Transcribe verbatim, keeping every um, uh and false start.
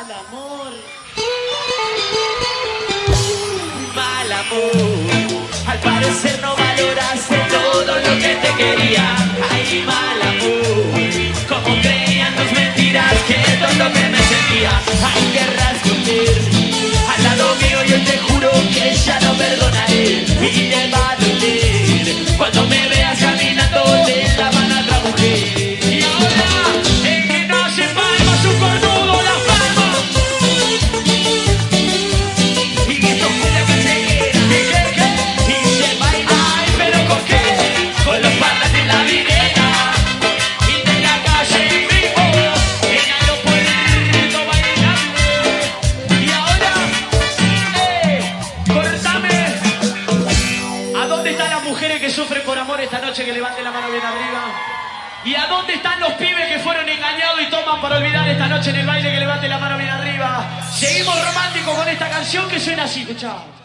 mal amor. Mal amor, al parecer no valoraste todo lo que te quería. Ay, mal amor, como creían tus mentiras, que todo lo que me sentía. Ay, querrás esconder al lado mío, yo te juro que ya no perdonaré. Y te va a doler cuando me veas caminando de la mano a otra mujer. Y ahora, el que no hace palmas, su cornudo la palma. Y esto fue la callejera. ¿Y qué, qué? Y se baila. Ay, pero ¿con qué? Con los parlantes en la videna. Y de la calle en vivo, en aeropuerto bailando. Y ahora, eh, cortame. ¿A dónde están las mujeres que sufren por amor esta noche? Que levanten la mano bien arriba. ¿Y a dónde están los pibes que fueron engañados y toman para olvidar esta noche en el baile? Que levanten la mano bien arriba. Seguimos románticos con esta canción que suena así, escuchá.